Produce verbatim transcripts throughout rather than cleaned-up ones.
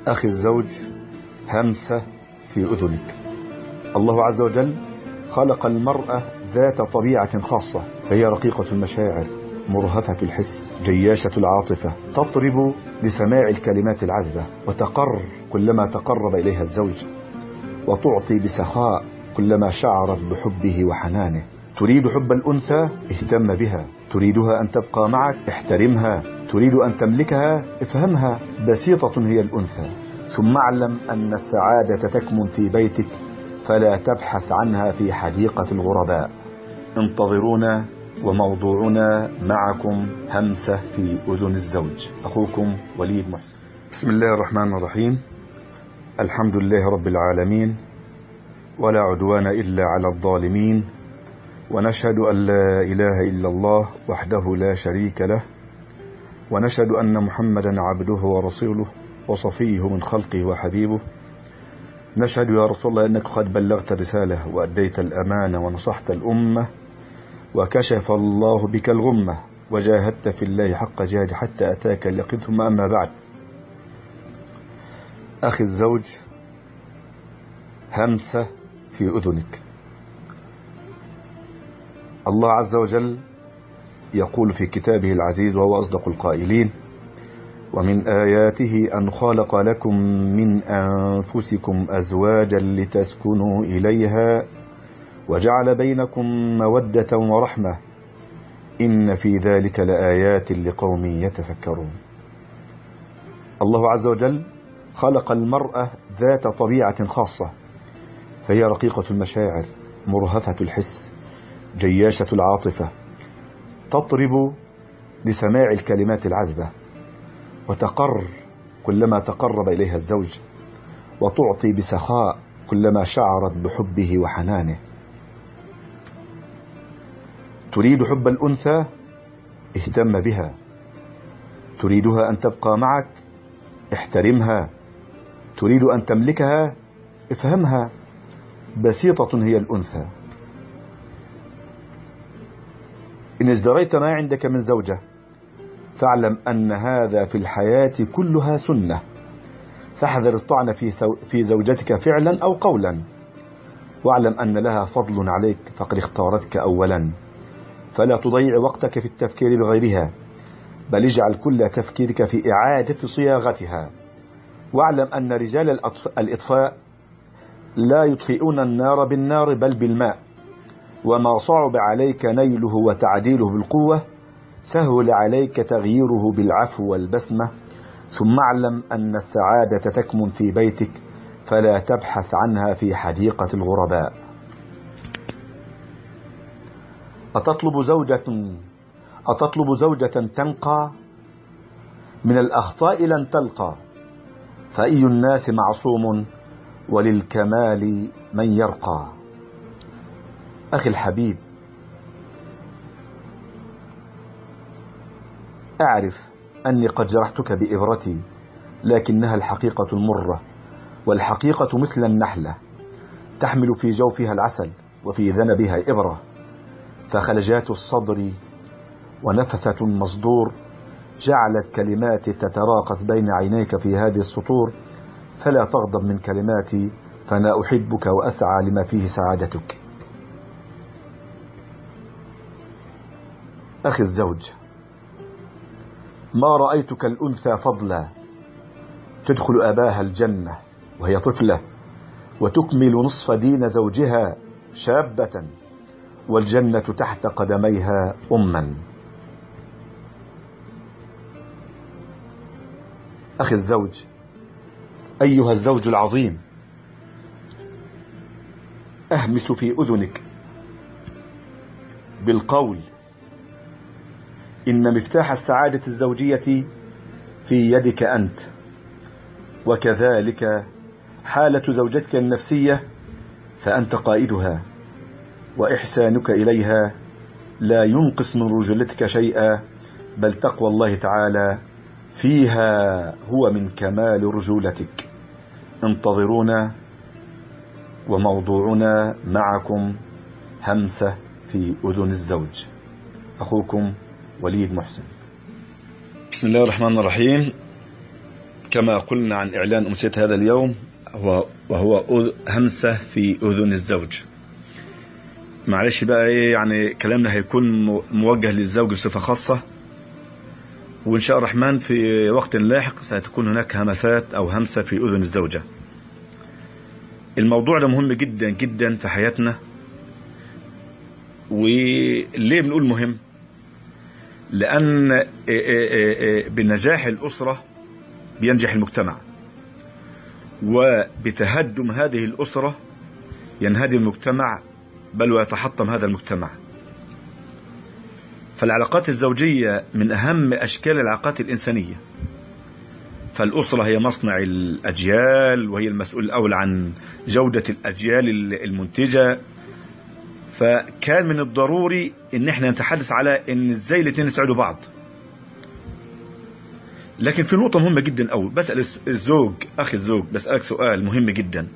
أخي الزوج، همسة في أذنك. الله عز وجل خلق المرأة ذات طبيعة خاصة، فهي رقيقة المشاعر، مرهفة الحس، جياشة العاطفة، تطرب لسماع الكلمات العذبة، وتقر كلما تقرب إليها الزوج، وتعطي بسخاء كلما شعرت بحبه وحنانه. تريد حب الأنثى؟ اهتم بها. تريدها أن تبقى معك؟ احترمها. تريد أن تملكها؟ افهمها. بسيطة هي الأنثى. ثم اعلم أن السعادة تكمن في بيتك، فلا تبحث عنها في حديقة الغرباء. انتظرونا، وموضوعنا معكم همسة في أذن الزوج. أخوكم وليد محسن. بسم الله الرحمن الرحيم. الحمد لله رب العالمين، ولا عدوان إلا على الظالمين، ونشهد أن لا إله إلا الله وحده لا شريك له، ونشهد أن محمدا عبده ورسوله وصفيه من خلقه وحبيبه. نشهد يا رسول الله أنك قد بلغت الرسالة وأديت الأمانة ونصحت الأمة، وكشف الله بك الغمة، وجاهدت في الله حق جهاد حتى أتاك اليقين. ثم أما بعد، أخي الزوج، همسة في أذنك. الله عز وجل يقول في كتابه العزيز وهو أصدق القائلين: ومن آياته أن خلق لكم من أنفسكم أزواجا لتسكنوا إليها وجعل بينكم مودة ورحمة إن في ذلك لآيات لقوم يتفكرون. الله عز وجل خلق المرأة ذات طبيعة خاصة، فهي رقيقة المشاعر، مرهفة الحس، جياشة العاطفة، تطرب لسماع الكلمات العذبة، وتقر كلما تقرب إليها الزوج، وتعطي بسخاء كلما شعرت بحبه وحنانه. تريد حب الأنثى؟ اهتم بها. تريدها أن تبقى معك؟ احترمها. تريد أن تملكها؟ افهمها. بسيطة هي الأنثى. إن ازدريت ما عندك من زوجة، فاعلم أن هذا في الحياة كلها سنة، فاحذر الطعن في في زوجتك فعلا أو قولا، واعلم أن لها فضل عليك فقد اختارتك أولا، فلا تضيع وقتك في التفكير بغيرها، بل اجعل كل تفكيرك في إعادة صياغتها. واعلم أن رجال الإطفاء لا يطفئون النار بالنار بل بالماء، وما صعب عليك نيله وتعديله بالقوة سهل عليك تغييره بالعفو والبسمة. ثم اعلم أن السعادة تكمن في بيتك، فلا تبحث عنها في حديقة الغرباء. أتطلب زوجة أتطلب زوجة تنقى؟ من الأخطاء لن تلقى، فأي الناس معصوم وللكمال من يرقى. أخي الحبيب، أعرف أني قد جرحتك بإبرتي، لكنها الحقيقة المرة، والحقيقة مثل النحلة تحمل في جوفها العسل وفي ذنبها إبرة، فخلجات الصدر ونفثة المصدور جعلت كلماتي تتراقص بين عينيك في هذه السطور، فلا تغضب من كلماتي، فأنا أحبك وأسعى لما فيه سعادتك. أخي الزوج، ما رأيتك الأنثى فضلا تدخل أباها الجنة وهي طفلة، وتكمل نصف دين زوجها شابة، والجنة تحت قدميها أما. أخي الزوج، أيها الزوج العظيم، أهمس في أذنك بالقول: إن مفتاح السعادة الزوجية في يدك أنت، وكذلك حالة زوجتك النفسية، فأنت قائدها، وإحسانك إليها لا ينقص من رجولتك شيئا، بل تقوى الله تعالى فيها هو من كمال رجولتك. انتظرونا، وموضوعنا معكم همسة في أذن الزوج. أخوكم وليد محسن. بسم الله الرحمن الرحيم. كما قلنا عن إعلان أمسية هذا اليوم وهو همسة في أذن الزوج. معلش بقى إيه يعني كلامنا هيكون موجه للزوج بصفة خاصة، وإن شاء الرحمن في وقت لاحق ستكون هناك همسات أو همسة في أذن الزوجة. الموضوع ده مهم جدا جدا في حياتنا. وليه بنقول مهم؟ لأن بنجاح الأسرة بينجح المجتمع، وبتهدم هذه الأسرة ينهدم المجتمع بل ويتحطم هذا المجتمع. فالعلاقات الزوجية من أهم أشكال العلاقات الإنسانية. فالأسرة هي مصنع الأجيال، وهي المسؤول الأول عن جودة الأجيال المنتجة. فكان من الضروري ان احنا نتحدث على ان ازاي الاثنين يساعدوا بعض. لكن في نقطة مهمة جدا أوي، بسأل الزوج أخي الزوج بسألك سؤال مهم جدا: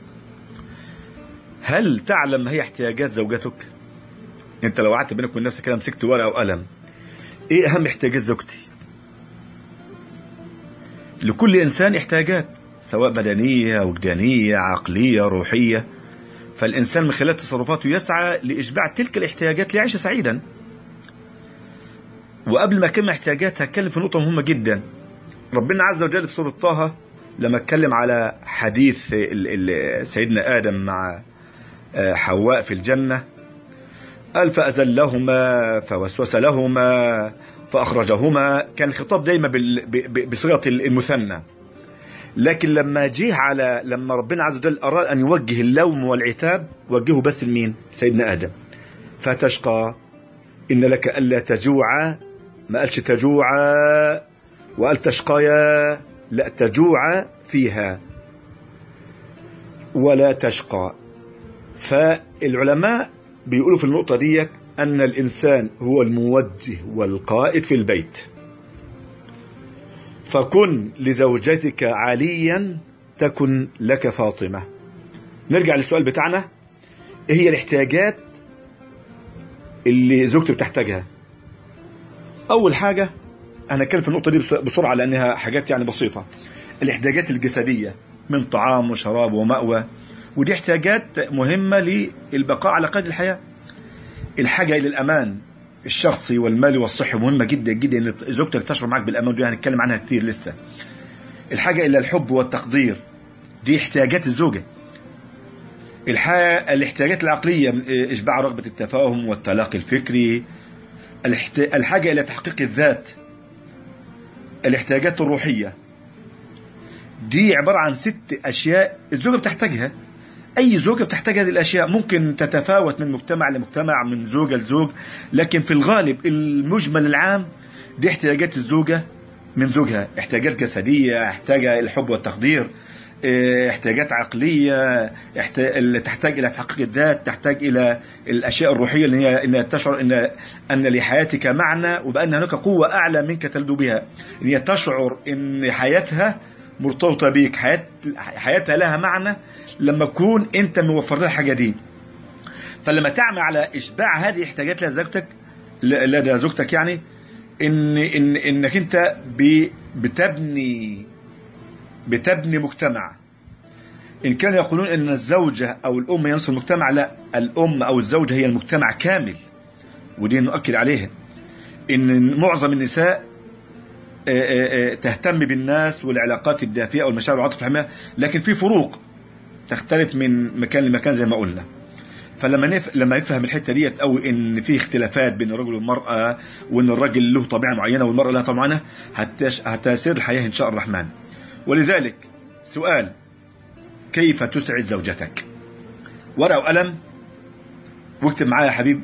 هل تعلم ما هي احتياجات زوجتك؟ انت لو قعدت بينك وبين نفسك كده مسكت ورقة وقلم، ايه أهم احتياجات زوجتي؟ لكل إنسان احتياجات، سواء بدنية وجدانية عقلية روحية. فالإنسان من خلال تصرفاته يسعى لإشباع تلك الاحتياجات ليعيش سعيدا. وقبل ما أكمل احتياجات هتكلم في نقطة مهمة جدا. ربنا عز وجل في سورة طه لما اتكلم على حديث سيدنا آدم مع حواء في الجنة قال: فأزلهما فوسوس لهما فأخرجهما. كان الخطاب دايما بصيغة المثنى. لكن لما جه على لما ربنا عز وجل أراد أن يوجه اللوم والعتاب وجهه بس لمين؟ سيدنا آدم. فتشقى إن لك ألا تجوع، ما قالش تجوع وقال تشقيا، لا، تجوع فيها ولا تشقى. فالعلماء بيقولوا في النقطة دي أن الإنسان هو الموجه والقائد في البيت. فكن لزوجتك عليا تكن لك فاطمة. نرجع للسؤال بتاعنا: ايه هي الاحتياجات اللي زوجتي بتحتاجها؟ اول حاجة انا هتكلم في النقطة دي بسرعة لانها حاجات يعني بسيطة. الاحتياجات الجسدية من طعام وشراب ومأوى، ودي احتياجات مهمة للبقاء على قيد الحياة. الحاجة الى الامان الشخصي والمالي والصحي مهمة جدا جدا، ان زوجتك تشعر معك بالامان، ودي هنتكلم عنها كتير لسه. الحاجة الى الحب والتقدير، دي احتياجات الزوجة. الاحتياجات العقلية، اشباع رغبة التفاهم والتلاقي الفكري. الحاجة الى تحقيق الذات. الاحتياجات الروحية دي عبارة عن ست اشياء الزوجة بتحتاجها. أي زوجة بتحتاج هذه الأشياء، ممكن تتفاوت من مجتمع لمجتمع، من زوجة لزوج، لكن في الغالب المجمل العام دي احتياجات الزوجة من زوجها. احتياجات جسدية، احتاج الحب والتقدير، احتياجات عقلية، تحتاج إلى تحقيق الذات، تحتاج إلى الأشياء الروحية اللي هي أن تشعر أن أن لحياتك معنى، وبأن هناك قوة أعلى منك تلدو بها. أن هي تشعر أن حياتها مرتبطة بيك، حياة حياتها لها معنى لما تكون انت موفر لها الحاجه دي. فلما تعمل على اشباع هذه الاحتياجات لزوجتك لدى زوجتك، يعني ان ان انك انت بتبني بتبني مجتمع. ان كانوا يقولون ان الزوجه او الام هي نصف المجتمع، لا، الام او الزوجه هي المجتمع كامل. ودي نؤكد عليها ان معظم النساء تهتم بالناس والعلاقات الدافئه والمشاعر والعاطفه الحميمه، لكن في فروق تختلف من مكان لمكان زي ما قلنا. فلما نف... لما يفهم الحته ديت، او ان في اختلافات بين الرجل والمراه، وان الرجل له طبيعه معينه والمراه لها طبيعه معينه، هتش... هتسير الحياه ان شاء الرحمن. ولذلك سؤال: كيف تسعد زوجتك؟ ورقه وقلم واكتب معايا يا حبيب.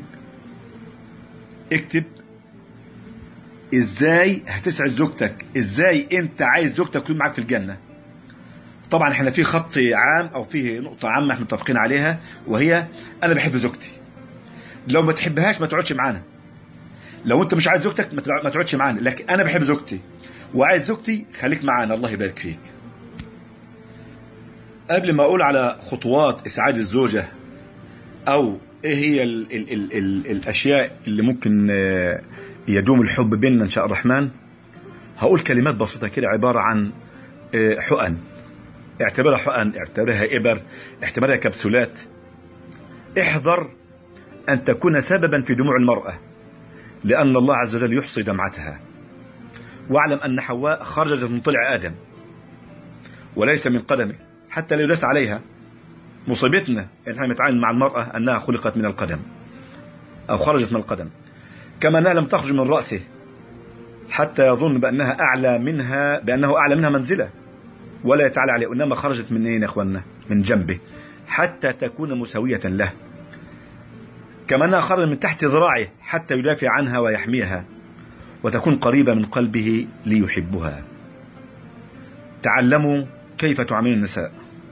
اكتب ازاي هتسعد زوجتك، ازاي انت عايز زوجتك تكون معاك في الجنه. طبعا احنا في خط عام او فيه نقطه عامه احنا متفقين عليها، وهي انا بحب زوجتي. لو ما تحبهاش ما تقعدش معانا. لو انت مش عايز زوجتك ما تقعدش معانا، لكن انا بحب زوجتي وعايز زوجتي، خليك معانا، الله يبارك فيك. قبل ما اقول على خطوات اسعاد الزوجه او ايه هي ال ال ال ال الاشياء اللي ممكن يدوم الحب بيننا ان شاء الرحمن، هقول كلمات بسيطه كده عباره عن حقن، اعتبرها حقن، اعتبرها إبر، اعتبرها كبسولات. احذر أن تكون سببا في دموع المرأة، لأن الله عز وجل يحصي دمعتها. واعلم أن حواء خرجت من طلع آدم وليس من قدمه، حتى لا يداس عليها. مصيبتنا إن احنا نتعامل مع المرأة أنها خلقت من القدم أو خرجت من القدم، كما أنها لم تخرج من رأسه حتى يظن بأنها أعلى منها، بأنه أعلى منها منزلة ولا يتعالى عليه، إنما خرجت من أين يا أخوانا؟ من جنبه حتى تكون مساوية له، كما أنها خرجت من تحت ذراعه حتى يدافع عنها ويحميها وتكون قريبة من قلبه ليحبها. تعلموا كيف تعاملون النساء.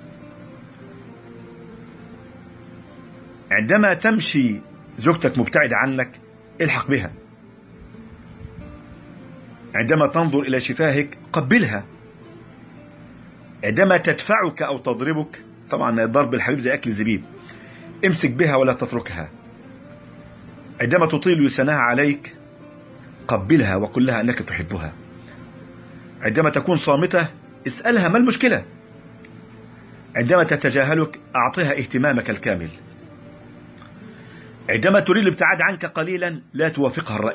عندما تمشي زوجتك مبتعدة عنك الحق بها، عندما تنظر إلى شفاهك قبلها، عندما تدفعك أو تضربك، طبعا ضرب الحبيب زي أكل الزبيب، امسك بها ولا تتركها. عندما تطيل لسانها عليك قبلها وقل لها أنك تحبها. عندما تكون صامتة اسألها ما المشكلة. عندما تتجاهلك أعطيها اهتمامك الكامل. عندما تريد الابتعاد عنك قليلا لا توافقها الرأي.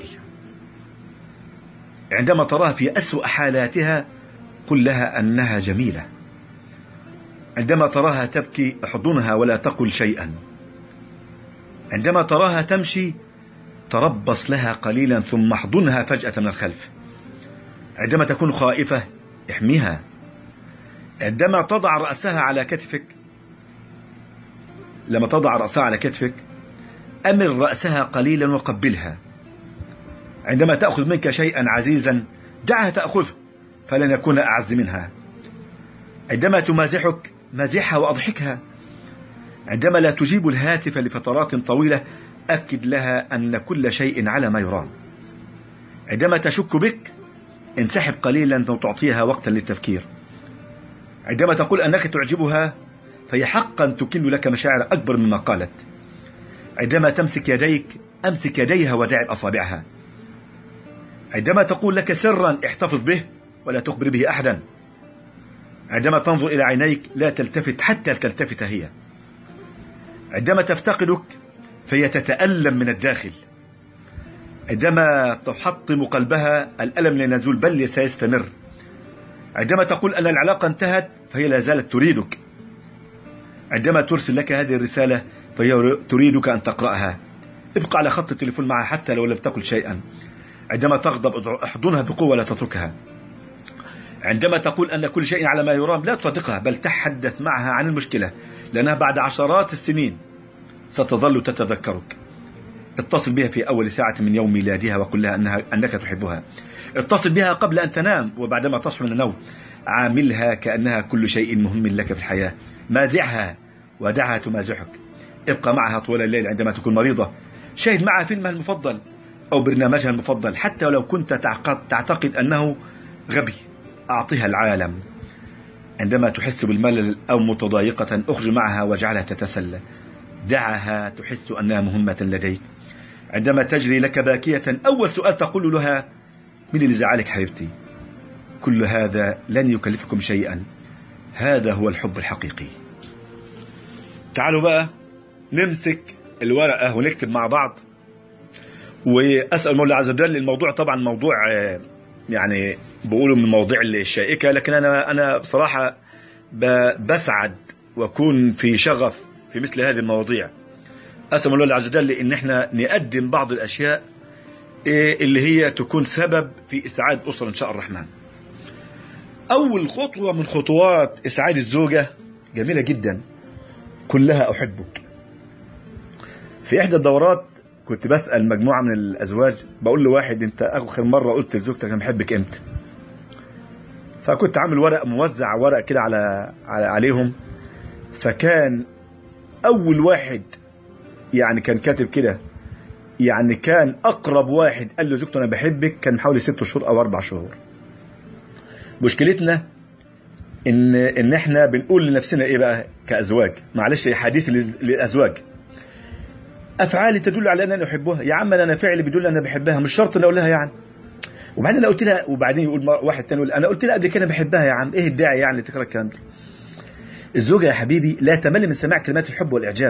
عندما تراها في أسوأ حالاتها قل لها أنها جميلة. عندما تراها تبكي احضنها ولا تقل شيئا. عندما تراها تمشي تربص لها قليلا ثم احضنها فجأة من الخلف. عندما تكون خائفة احميها. عندما تضع رأسها على كتفك، لما تضع رأسها على كتفك أمر رأسها قليلا وقبلها. عندما تأخذ منك شيئا عزيزا دعها تأخذه فلن يكون أعز منها. عندما تمازحك مازحها وأضحكها. عندما لا تجيب الهاتف لفترات طويلة أكد لها أن كل شيء على ما يرام. عندما تشك بك انسحب قليلا وتعطيها وقتا للتفكير. عندما تقول أنك تعجبها فهي حقا تكن لك مشاعر أكبر مما قالت. عندما تمسك يديك أمسك يديها وداعب أصابعها. عندما تقول لك سرا احتفظ به ولا تخبر به أحدا. عندما تنظر إلى عينيك لا تلتفت حتى تلتفت هي. عندما تفتقدك فهي تتألم من الداخل. عندما تحطم قلبها الألم لا يزول بل سيستمر. عندما تقول أن العلاقة انتهت فهي لا زالت تريدك. عندما ترسل لك هذه الرسالة فهي تريدك أن تقرأها. ابقى على خط التليفون معها حتى لو لم تقل شيئا. عندما تغضب احضنها بقوة لا تتركها. عندما تقول أن كل شيء على ما يرام لا تصدقها بل تحدث معها عن المشكلة، لأنها بعد عشرات السنين ستظل تتذكرك. اتصل بها في أول ساعة من يوم ميلادها وقل لها أنها أنك تحبها. اتصل بها قبل أن تنام وبعدما تصحو من النوم. عاملها كأنها كل شيء مهم لك في الحياة. مازحها ودعها تمازحك. ابقى معها طول الليل عندما تكون مريضة. شاهد معها فيلمها المفضل أو برنامجها المفضل حتى ولو كنت تعتقد أنه غبي. أعطيها العالم. عندما تحس بالملل أو متضايقة أخرج معها واجعلها تتسلى. دعها تحس أنها مهمة لديك. عندما تجري لك باكية أول سؤال تقول لها من اللي زعلك حبيبتي؟ كل هذا لن يكلفكم شيئا. هذا هو الحب الحقيقي. تعالوا بقى نمسك الورقة ونكتب مع بعض وأسأل المولى عز وجل. الموضوع طبعا موضوع يعني بقوله من المواضيع الشائكة، لكن أنا أنا بصراحة بسعد وأكون في شغف في مثل هذه المواضيع. أسأل المولى عز وجل إن إحنا نقدم بعض الأشياء اللي هي تكون سبب في إسعاد أسرة إن شاء الرحمن. أول خطوة من خطوات إسعاد الزوجة جميلة جدا، كلها أحبك. في إحدى الدورات كنت بسأل مجموعة من الأزواج، بقول لواحد أنت آخر مرة قلت لزوجتك أنا بحبك إمتى؟ فكنت عامل ورق موزع ورق كده على عليهم، فكان أول واحد يعني كان كاتب كده، يعني كان أقرب واحد قال له زوجته أنا بحبك كان حوالي ست شهور أو أربع شهور. مشكلتنا إن إن إحنا بنقول لنفسنا إيه بقى كأزواج، معلش حديث للأزواج، أفعالي تدل على أن أنا أحبها. يا عم أنا فعلي بيدل أن أنا بحبها، مش شرط أن أقول لها يعني. وبعدين انا قلت لها، وبعدين يقول واحد تاني يقول انا قلت لها قبل كده بحبها يا عم، ايه الداعي يعني تكره الكلام ده؟ الزوجه يا حبيبي لا تمل من سماع كلمات الحب والاعجاب،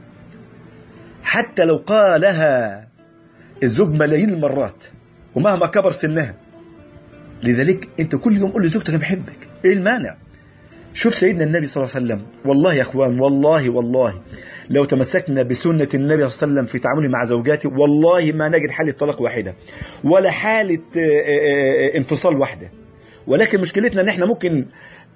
حتى لو قالها الزوج ملايين المرات ومهما كبر سنها. لذلك انت كل يوم قول لزوجتك انا بحبك، ايه المانع؟ شوف سيدنا النبي صلى الله عليه وسلم، والله يا اخوان والله والله لو تمسكنا بسنة النبي صلى الله عليه وسلم في تعامله مع زوجاته والله ما نجد حالة طلاق واحدة ولا حالة انفصال واحدة. ولكن مشكلتنا ان احنا ممكن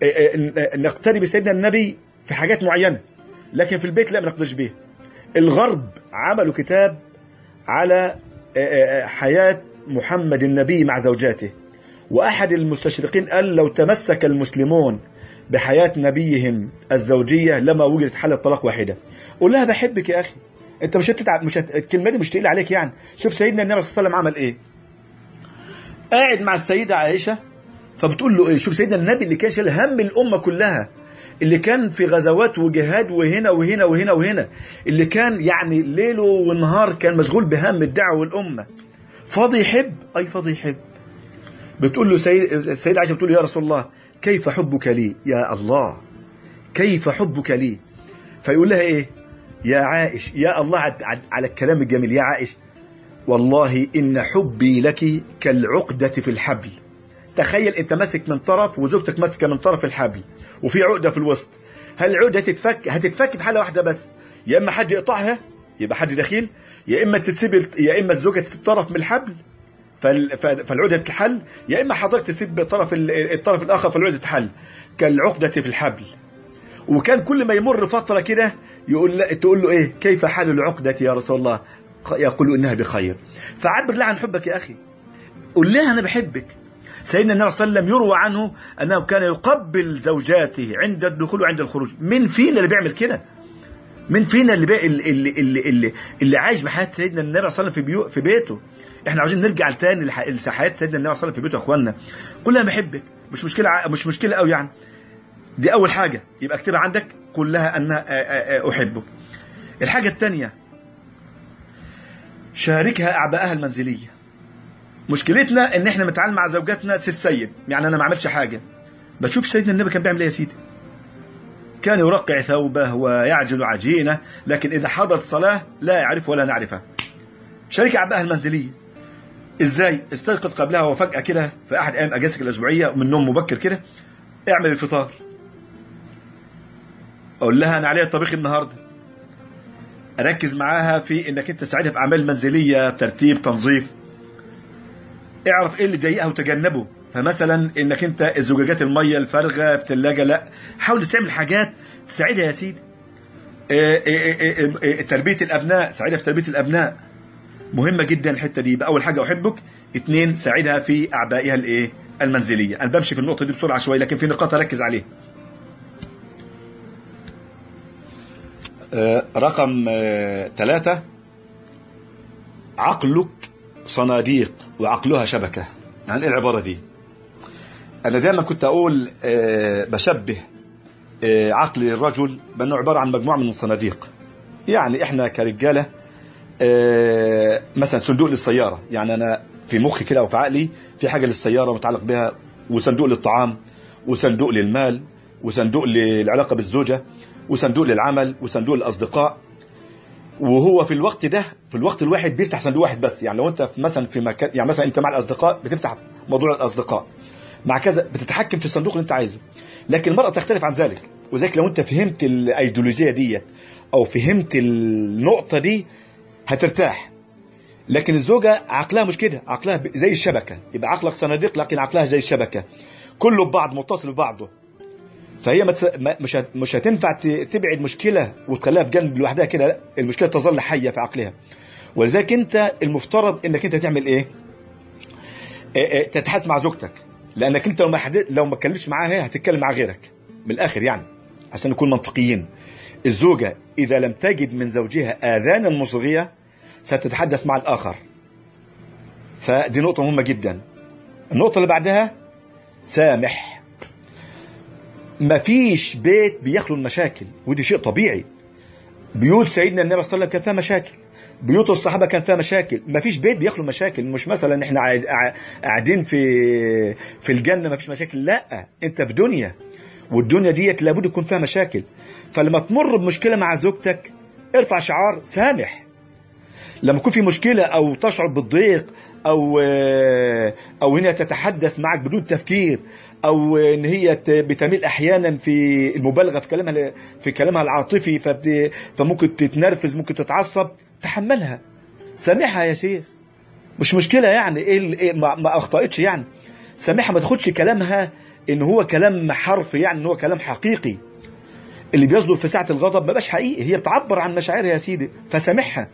نقتدي بسيدنا النبي في حاجات معينة، لكن في البيت لا ما نقتديش بيه. الغرب عملوا كتاب على حياة محمد النبي مع زوجاته، وأحد المستشرقين قال لو تمسك المسلمون بحياة نبيهم الزوجية لما وجدت حالة طلاق واحدة. قول لها بحبك يا أخي، أنت مش هتتعب، مش هت... الكلمة دي مش تقيل عليك يعني. شوف سيدنا النبي صلى الله عليه وسلم عمل إيه، قاعد مع السيدة عائشة فبتقول له إيه، شوف سيدنا النبي اللي كان شايل هم الأمة كلها، اللي كان في غزوات وجهاد وهنا وهنا وهنا وهنا، اللي كان يعني ليله ونهار كان مشغول بهم الدعوة والأمة، فاضي يحب، أي فاضي يحب. بتقول له سيد السيدة عائشة بتقول له يا رسول الله كيف حبك لي يا الله، كيف حبك لي؟ فيقول لها ايه يا عائش، يا الله على الكلام الجميل، يا عائش والله إن حبي لك كالعقدة في الحبل. تخيل انت ماسك من طرف وزوجتك ماسكه من طرف الحبل وفي عقدة في الوسط، هل العقدة هتتفك؟ هتتفك في حالة واحدة بس، يا اما حد يقطعها يبقى حد دخيل، يا اما تسيب، يا اما الزوجة تسيب طرف من الحبل فالعقدة تتحل، يا إما حضرتك تسيب طرف الطرف الآخر فالعقدة تتحل، كالعقدة في الحبل. وكان كل ما يمر فترة كده يقول لا تقول له إيه كيف حال العقدة يا رسول الله؟ يقول إنها بخير. فعبر لها عن حبك يا أخي، قول لها أنا بحبك. سيدنا النبي صلى الله عليه وسلم يروى عنه أنه كان يقبل زوجاته عند الدخول وعند الخروج. من فينا اللي بيعمل كده؟ من فينا اللي بي... اللي اللي اللي, اللي عايش بحياة سيدنا النبي صلى الله عليه وسلم في, بيو... في بيته؟ احنا عاوزين نرجع تاني لحياة سيدنا النبي صلى الله عليه وسلم في بيته يا اخواننا. قول لها بحبك، مش مشكلة، مش مشكلة قوي يعني. دي أول حاجة يبقى اكتبها عندك، قول لها أن أحبك. الحاجة الثانية شاركها أعباءها المنزلية. مشكلتنا ان احنا بنتعامل مع زوجاتنا سي السيد، يعني انا ما عملتش حاجة. بشوف سيدنا النبي كان بيعمل ايه يا سيدي؟ كان يرقع ثوبه ويعجل عجينه، لكن اذا حضرت صلاة لا يعرف ولا نعرفها. شارك أعباءها المنزلية ازاي؟ استيقظ قبلها وفجأة كده في احد ايام اجازتك الاسبوعية من نوم مبكر كده، اعمل الفطار. اقول لها انا عليا الطبيخ النهارده. اركز معاها في انك انت تساعدها في اعمال منزلية، ترتيب، تنظيف. اعرف ايه اللي ضايقها وتجنبه. فمثلا انك انت الزجاجات الميه الفارغه في الثلاجه، لا، حاول تعمل حاجات تساعدها يا سيدي. إيه إيه إيه إيه تربيه الابناء، ساعدها في تربيه الابناء، مهمه جدا الحته دي. باول حاجه احبك. اثنين، ساعدها في اعبائها الايه المنزليه. انا بمشي في النقطه دي بسرعه شويه لكن في نقاط اركز عليها. آه رقم آه ثلاثة، عقلك صناديق وعقلها شبكه. يعني ايه العباره دي؟ انا دايما كنت اقول آه بشبه آه عقل الرجل بانه عباره عن مجموعه من الصناديق. يعني احنا كرجاله آه مثلا صندوق للسياره، يعني انا في مخي كده وفي عقلي في حاجه للسياره متعلق بها، وصندوق للطعام، وصندوق للمال، وصندوق للعلاقه بالزوجه، وصندوق للعمل، وصندوق للاصدقاء. وهو في الوقت ده في الوقت الواحد بيفتح صندوق واحد بس. يعني لو انت في مثلا في مكان، يعني مثلا انت مع الاصدقاء بتفتح موضوع الاصدقاء، مع كذا بتتحكم في الصندوق اللي انت عايزه. لكن المرأة تختلف عن ذلك. وذلك لو انت فهمت الايديولوجية دي او فهمت النقطة دي هترتاح. لكن الزوجة عقلها مش كده، عقلها زي الشبكة. يبقى عقلك صناديق لكن عقلها زي الشبكة، كله ببعض، متصل ببعضه. فهي مش مش هتنفع تبعد مشكلة وتخليها في جنب لوحدها كده، لا، المشكلة تظل حية في عقلها. ولذلك انت المفترض انك انت تعمل ايه؟ تتحاسب مع زوجتك، لانك انت لو ما حد... لو ما اتكلمش معاها هتتكلم مع غيرك. من الاخر يعني عشان نكون منطقيين، الزوجة اذا لم تجد من زوجها اذانا مصغية ستتحدث مع الاخر. فدي نقطة مهمة جدا. النقطة اللي بعدها، سامح. مفيش بيت بيخلو المشاكل، ودي شيء طبيعي. بيوت سيدنا النبي صلى الله عليه وسلم كان فيها مشاكل، بيوت الصحابة كان فيها مشاكل، ما فيش بيت بيخلو مشاكل. مش مثلا احنا قاعدين في في الجنة ما فيش مشاكل، لا، انت في دنيا، والدنيا ديت لابد يكون فيها مشاكل. فلما تمر بمشكلة مع زوجتك ارفع شعار سامح. لما يكون في مشكلة او تشعر بالضيق او او هي تتحدث معك بدون تفكير، او ان هي بتميل احيانا في المبالغه في كلامها في كلامها العاطفي، فممكن تتنرفز، ممكن تتعصب، تحملها، سامحها يا شيخ، مش مشكله يعني، ايه ما اخطأتش يعني، سامحها، ما تاخدش كلامها ان هو كلام حرف، يعني ان هو كلام حقيقي. اللي بيصدر في ساعه الغضب ما بقاش حقيقي، هي بتعبر عن مشاعرها يا سيدي، فسامحها.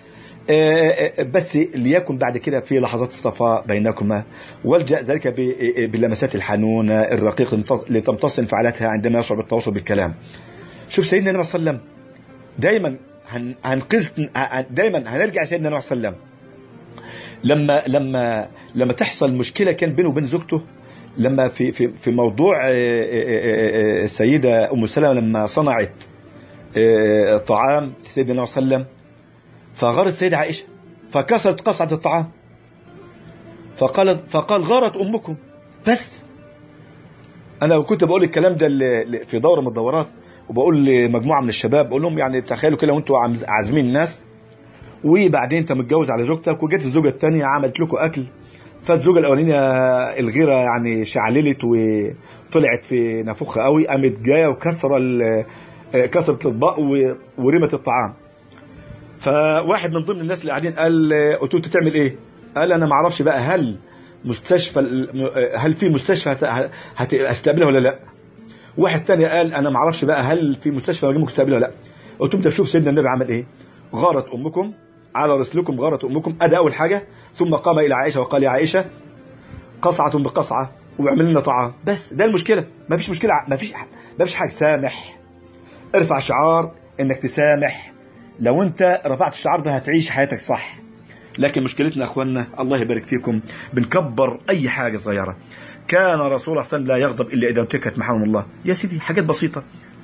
بس ليكن بعد كده في لحظات الصفاء بينكما، والجأ ذلك باللمسات الحنونة الرقيقة لتمتص انفعالاتها عندما يشعر بالتواصل بالكلام. شوف سيدنا النبي صلى الله عليه وسلم دايما هنقذ، دايما هنرجع سيدنا النبي صلى الله عليه وسلم لما لما لما تحصل مشكلة كان بينه وبين زوجته، لما في في في موضوع السيدة أم سلمة لما صنعت طعام لسيدنا النبي صلى الله عليه وسلم، فغارت سيدة عائشة فكسرت قصعة الطعام، فقال فقال غارت أمكم. بس أنا كنت بقول الكلام ده في دورة من الدورات، وبقول لمجموعة من الشباب، بقول لهم يعني تخيلوا كده وانتوا عازمين الناس، وبعدين انت متجوز على زوجتك، وجت الزوجة الثانية عملت لكم أكل، فالزوجة الأولانية الغيرة يعني شعللت وطلعت في نافوخها قوي، قامت جاية وكسر كسرت الأطباق ورمت الطعام. فواحد من ضمن الناس اللي قاعدين قال قلت له تعمل ايه؟ قال انا ما اعرفش بقى هل مستشفى هل في مستشفى هستقبلها ولا لا. واحد تاني قال انا ما اعرفش بقى هل في مستشفى ممكن تستقبلها ولا لا. قلت له انت شوف سيدنا النبي عمل ايه؟ غارت امكم على رسلكم، غارت امكم، ادي اول حاجه. ثم قام الى عائشه وقال يا عائشه قصعه بقصعه واعمل لنا طعام. بس ده المشكله، ما فيش مشكله، ما فيش ما فيش حاجه، سامح، ارفع شعار انك تسامح. لو انت رفعت الشعار ده هتعيش حياتك صح. لكن مشكلتنا اخواننا الله يبارك فيكم بنكبر اي حاجه صغيره. كان رسول الله صلى الله عليه وسلم لا يغضب الا اذا انتهكت محارم الله. يا سيدي حاجات بسيطه.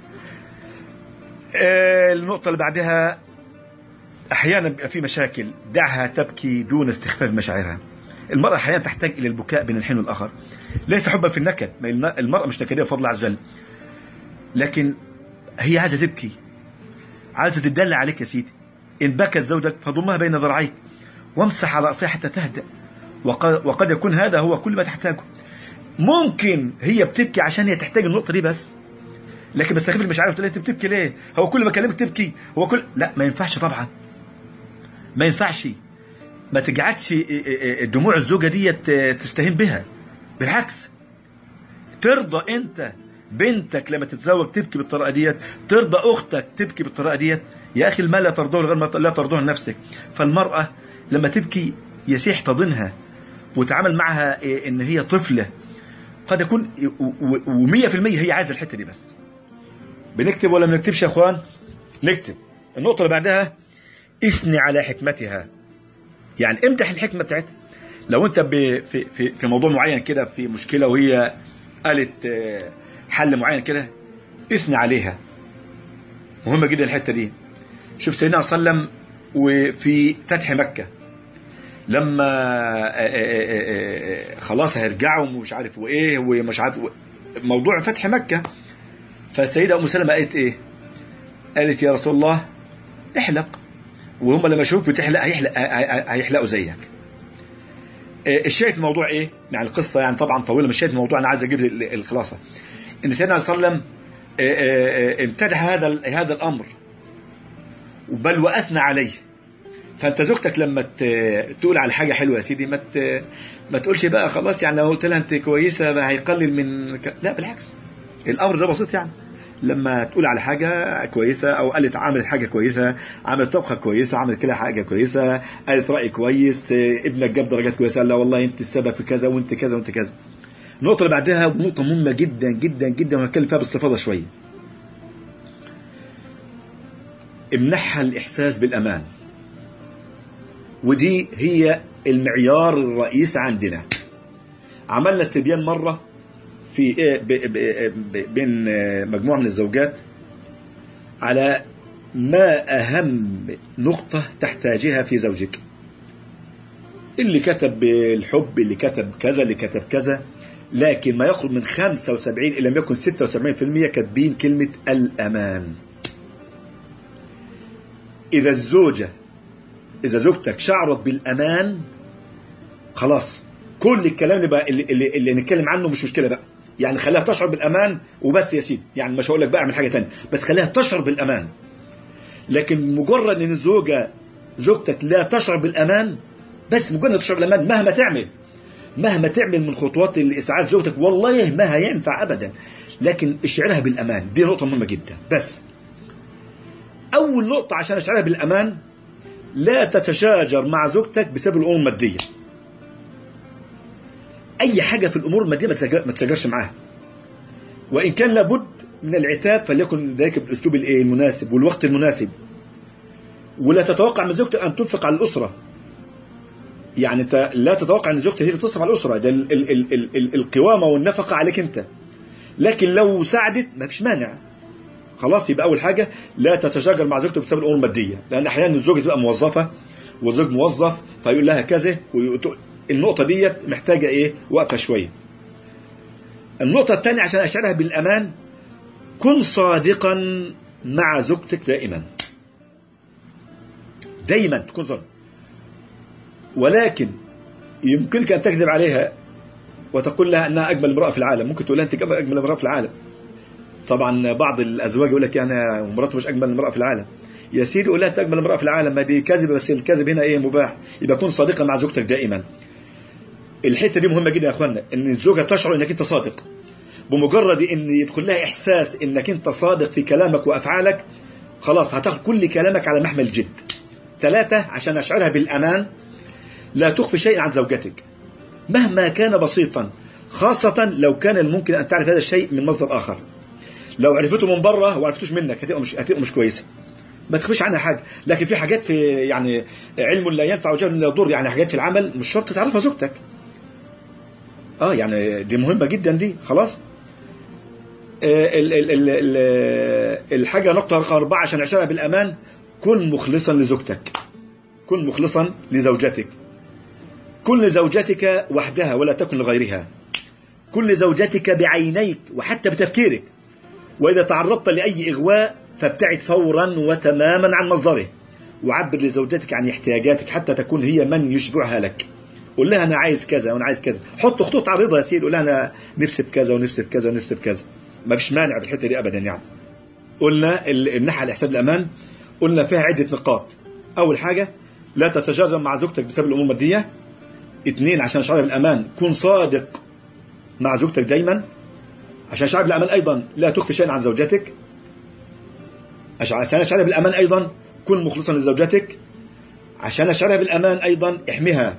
آه النقطه اللي بعدها، احيانا بيبقى في مشاكل دعها تبكي دون استخفاف مشاعرها. المراه احيانا تحتاج الى البكاء بين الحين والاخر، ليس حبا في النكد، المراه مش نكديه بفضل عز وجل، لكن هي عايزه تبكي، عايزة تدلع عليك يا سيدي. إن بكت زوجك فضمها بين ذراعيك وامسح على رأسها حتى تهدأ، وقد, وقد يكون هذا هو كل ما تحتاجه. ممكن هي بتبكي عشان هي تحتاج النقطة دي بس، لكن بستخدم مش عارف تقول انت بتبكي ليه؟ هو كل ما كلمك تبكي؟ هو كل لا، ما ينفعش طبعا، ما ينفعش. ما تجعلش دموع الزوجة دي تستهين بها، بالعكس ترضى انت بنتك لما تتزوج تبكي بالطريقه ديت، ترضى اختك تبكي بالطريقه ديت. يا اخي المال لا ترضوه غير ما لا ترضوه لنفسك. فالمراه لما تبكي يسيح تضنها وتعامل معها ان هي طفله، قد يكون ومية في المية هي عايزه الحته دي بس. بنكتب ولا ما بنكتبش يا اخوان؟ نكتب. النقطه اللي بعدها، اثني على حكمتها، يعني امدح الحكمه بتاعتها. لو انت في في في موضوع معين كده، في مشكله وهي قالت حل معين كده، اثني عليها. مهمة جدا الحتة دي. شوف سيدنا صلى الله عليه وسلم وفي فتح مكة لما خلاص هيرجعوا ومش عارف وايه ومش عارف موضوع فتح مكة، فالسيدة أم سلمة قالت ايه؟ قالت يا رسول الله احلق، وهم لما يشوفوك بتحلق هيحلق هيحلقوا زيك. الشاهد الموضوع ايه؟ يعني القصة يعني طبعا طويلة، مش شاهد الموضوع، انا عايز اجيب الخلاصة. ان سيدنا صلى الله عليه وسلم امتدح هذا هذا الامر بل واثنى عليه. فانت زوجتك لما تقول على حاجه حلوه يا سيدي، ما ما تقولش بقى خلاص يعني لو قلت لها انت كويسه بقى هيقلل من ك... لا بالعكس، الامر ده بسيط. يعني لما تقول على حاجه كويسه، او قالت عملت حاجه كويسه، عملت طبخه كويسه، عملت كده حاجه كويسه، قالت راي كويس، ابنك جاب درجات كويسه، لا والله انت السبب في كذا وانت كذا وانت كذا. النقطه اللي بعدها نقطه مهمه جدا جدا جدا وهنتكلم فيها باستفاضه شويه. امنحها الاحساس بالامان، ودي هي المعيار الرئيسي عندنا. عملنا استبيان مرة في بين مجموعة من الزوجات على ما أهم نقطة تحتاجها في زوجك؟ اللي كتب الحب، اللي كتب كذا، اللي كتب كذا، لكن ما يقرب من خمسة وسبعين إن لم يكن ستة وسبعين بالمئة كاتبين كلمة الأمان. إذا الزوجة إذا زوجتك شعرت بالأمان، خلاص كل الكلام اللي, بقى اللي, اللي, اللي نتكلم عنه مش مشكلة بقى. يعني خليها تشعر بالأمان وبس يا سيدي، يعني مش هقول لك بقى اعمل حاجة تانية، بس خليها تشعر بالأمان. لكن مجرد ان الزوجة زوجتك لا تشعر بالأمان، بس مجرد تشعر بالأمان مهما تعمل مهما تعمل من خطوات لإسعاد زوجتك والله ما هينفع أبدا. لكن اشعرها بالأمان، دي نقطة مهمة جدا. بس أول نقطة عشان اشعرها بالأمان، لا تتشاجر مع زوجتك بسبب الأمور المادية. أي حاجة في الأمور المادية ما تتشاجرش معاها، وإن كان لابد من العتاب فليكن ذلك بالأسلوب المناسب والوقت المناسب. ولا تتوقع من زوجتك أن تنفق على الأسرة، يعني انت لا تتوقع ان زوجتك هي اللي تصرف على الأسرة، ده ال ال ال ال ال القوامة والنفقة عليك انت. لكن لو ساعدت ما فيش مانع، خلاص. يبقى أول حاجة لا تتشاجر مع زوجتك بسبب الأمور المادية، لأن أحيانا الزوجة تبقى موظفة وزوج موظف فيقول لها كذا، النقطة ديت محتاجة إيه؟ وقفة شوية. النقطة الثانية عشان أشعرها بالأمان، كن صادقا مع زوجتك دائما دائما تكون صادق. ولكن يمكنك أن تكذب عليها وتقول لها أنها أجمل امرأة في العالم. ممكن تقول لها أنت أجمل امرأة في العالم. طبعا بعض الأزواج يقول لك يعني مراتي مش أجمل امرأة في العالم. يا سيدي قول لها أنت أجمل امرأة في العالم، ما دي كذبة، بس الكذب هنا إيه؟ مباح. يبقى كن صادقا مع زوجتك دائما. الحتة دي مهمة جدا يا أخوانا، إن الزوجة تشعر إنك أنت صادق. بمجرد إن يدخل لها إحساس إنك أنت صادق في كلامك وأفعالك، خلاص هتاخد كل كلامك على محمل جد. ثلاثة، عشان أشعرها بالأمان، لا تخفي شيء عن زوجتك مهما كان بسيطا، خاصة لو كان الممكن أن تعرف هذا الشيء من مصدر آخر. لو عرفته من بره وعرفتوش منك هتبقى مش هتبقى مش كويسة، ما تخفيش عنها حاجة. لكن في حاجات في يعني علم لا ينفع وجهل لا يضر، يعني حاجات في العمل مش شرط تعرفها زوجتك. اه يعني دي مهمة جدا دي. خلاص. ال ال ال ال الحاجة نقطة رقم أربعة عشان أشعرها بالأمان، كن مخلصا لزوجتك، كن مخلصا لزوجتك. كن لزوجتك وحدها ولا تكن لغيرها. كن لزوجتك بعينيك وحتى بتفكيرك. وإذا تعرضت لأي إغواء فابتعد فورا وتماما عن مصدره، وعبر لزوجتك عن احتياجاتك حتى تكون هي من يشبعها لك. قول لها أنا عايز كذا وأنا عايز كذا، حط خطوط عريضة يا سيدي، قول لها أنا نفسي بكذا ونفسي بكذا ونفسي بكذا. ما فيش مانع في الحتة دي أبدا. يعني قلنا الناحية على حساب الأمان قلنا فيها عدة نقاط. أول حاجة لا تتجاذب مع زوجتك بسبب الأمور المادية. اثنين، عشان شعور بالأمان كن صادق مع زوجتك دايما. عشان شعور بالأمان أيضا لا تخفي شيئا عن زوجتك. عشان شعور بالأمان أيضا كن مخلصا لزوجتك. عشان شعورها بالأمان أيضا احميها،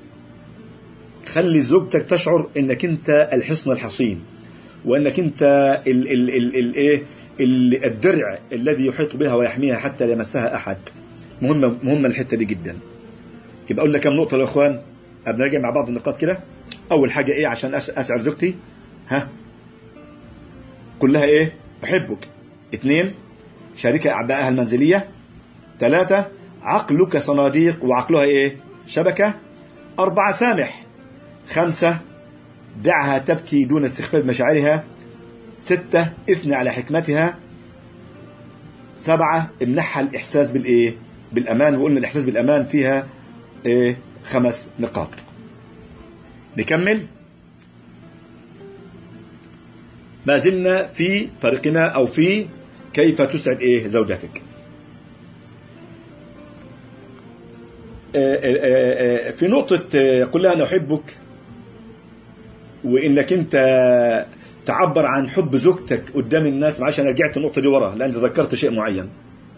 خلي زوجتك تشعر انك انت الحصن الحصين، وانك انت ال ال ال ال ايه الدرع الذي يحيط بها ويحميها حتى لا يمسها احد. مهمه مهمه الحته دي جدا. يبقى قلنا كم نقطه يا اخوان؟ بنراجع مع بعض النقاط كده. اول حاجه ايه عشان اسعد زوجتي؟ ها كلها ايه؟ احبك. اثنين، شاركها اعباءها المنزليه. ثلاثه، عقلك صناديق وعقلها ايه؟ شبكه. أربعة، سامح. خمسة، دعها تبكي دون استخفاف مشاعرها. ستة، اثني على حكمتها. سبعة، امنحها الإحساس بالإيه؟ بالأمان. وقلنا الإحساس بالأمان فيها إيه؟ خمس نقاط. نكمل. ما زلنا في طريقنا أو في كيف تسعد إيه زوجتك. في نقطة قل لها أنا أحبك، وإنك أنت تعبر عن حب زوجتك قدام الناس. معلش أنا رجعت النقطة دي ورا لأن تذكرت شيء معين.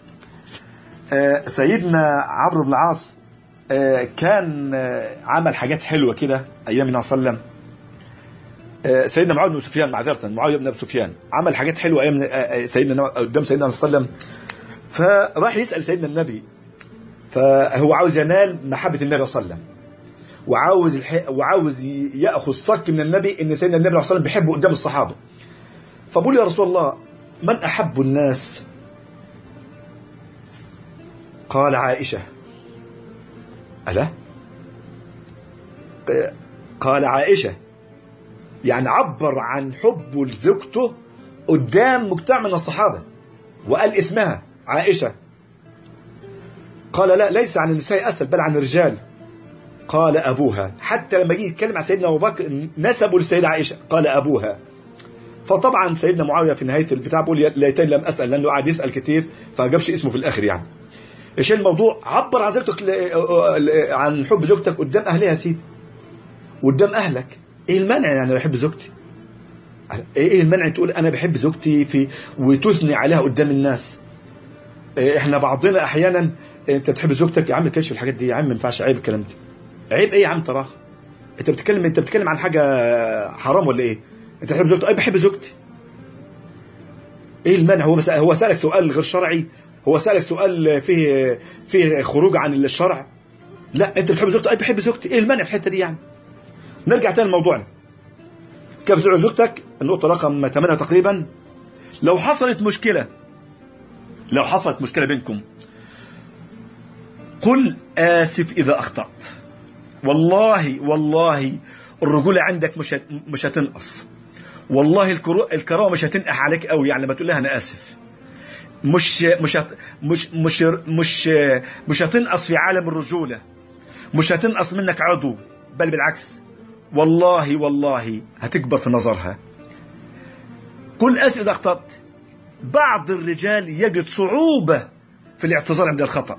سيدنا عمرو بن العاص كان عمل حاجات حلوة كده أيام النبي صلى الله عليه وسلم. سيدنا معاوية بن سفيان معذرة معاوية بن أبي سفيان عمل حاجات حلوة أيام سيدنا قدام سيدنا صلى الله عليه وسلم. فراح يسأل سيدنا النبي، فهو عاوز ينال محبة النبي صلى الله عليه وسلم، وعاوز الح... وعاوز ياخذ صك من النبي ان سيدنا النبي صلى الله عليه وسلم بيحبه قدام الصحابه. فبقول يا رسول الله من احب الناس؟ قال عائشة. ألا قال عائشة، يعني عبر عن حبه لزوجته قدام مجتمع من الصحابة وقال اسمها عائشة. قال لا، ليس عن النساء أسأل بل عن الرجال. قال أبوها. حتى لما جه يتكلم عن سيدنا أبو بكر نسبه للسيدة عائشة، قال أبوها. فطبعا سيدنا معاوية في نهاية البتاع بيقول ليتني لم أسأل، لأنه قاعد يسأل كتير فجابش اسمه في الآخر. يعني ايش الموضوع؟ عبر عن زوجتك، عن حب زوجتك قدام أهلها يا سيدي، قدام أهلك. إيه المانع يعني أنا بحب زوجتي؟ إيه المانع تقول أنا بحب زوجتي في وتثني عليها قدام الناس؟ إحنا بعضنا أحيانا أنت بتحب زوجتك، يا عم كشف الحاجات دي يا عم، ما ينفعش، عيب الكلام ده. عيب إيه يا عم تراه؟ أنت بتتكلم أنت بتتكلم عن حاجة حرام ولا إيه؟ أنت بتحب زوجتك؟ أي بحب زوجتي. إيه المانع؟ هو مسألة، هو سألك سؤال غير شرعي؟ هو سألك سؤال فيه فيه خروج عن الشرع؟ لا، أنت بتحب زوجتك؟ أي بحب زوجتي. إيه المانع في الحتة دي يعني؟ نرجع تاني لموضوعنا. كيف تدعو زوجتك؟ النقطة رقم ثمانية تقريبا. لو حصلت مشكلة لو حصلت مشكلة بينكم، قل آسف إذا أخطأت. والله والله الرجولة عندك مش مش هتنقص. والله الكرامة مش هتنقح عليك قوي يعني لما تقول لها أنا آسف. مش مش مش مش مش مش هتنقص في عالم الرجولة، مش هتنقص منك عضو، بل بالعكس والله والله هتكبر في نظرها. قل آسف إذا أخطأت. بعض الرجال يجد صعوبة في الاعتذار عند الخطأ.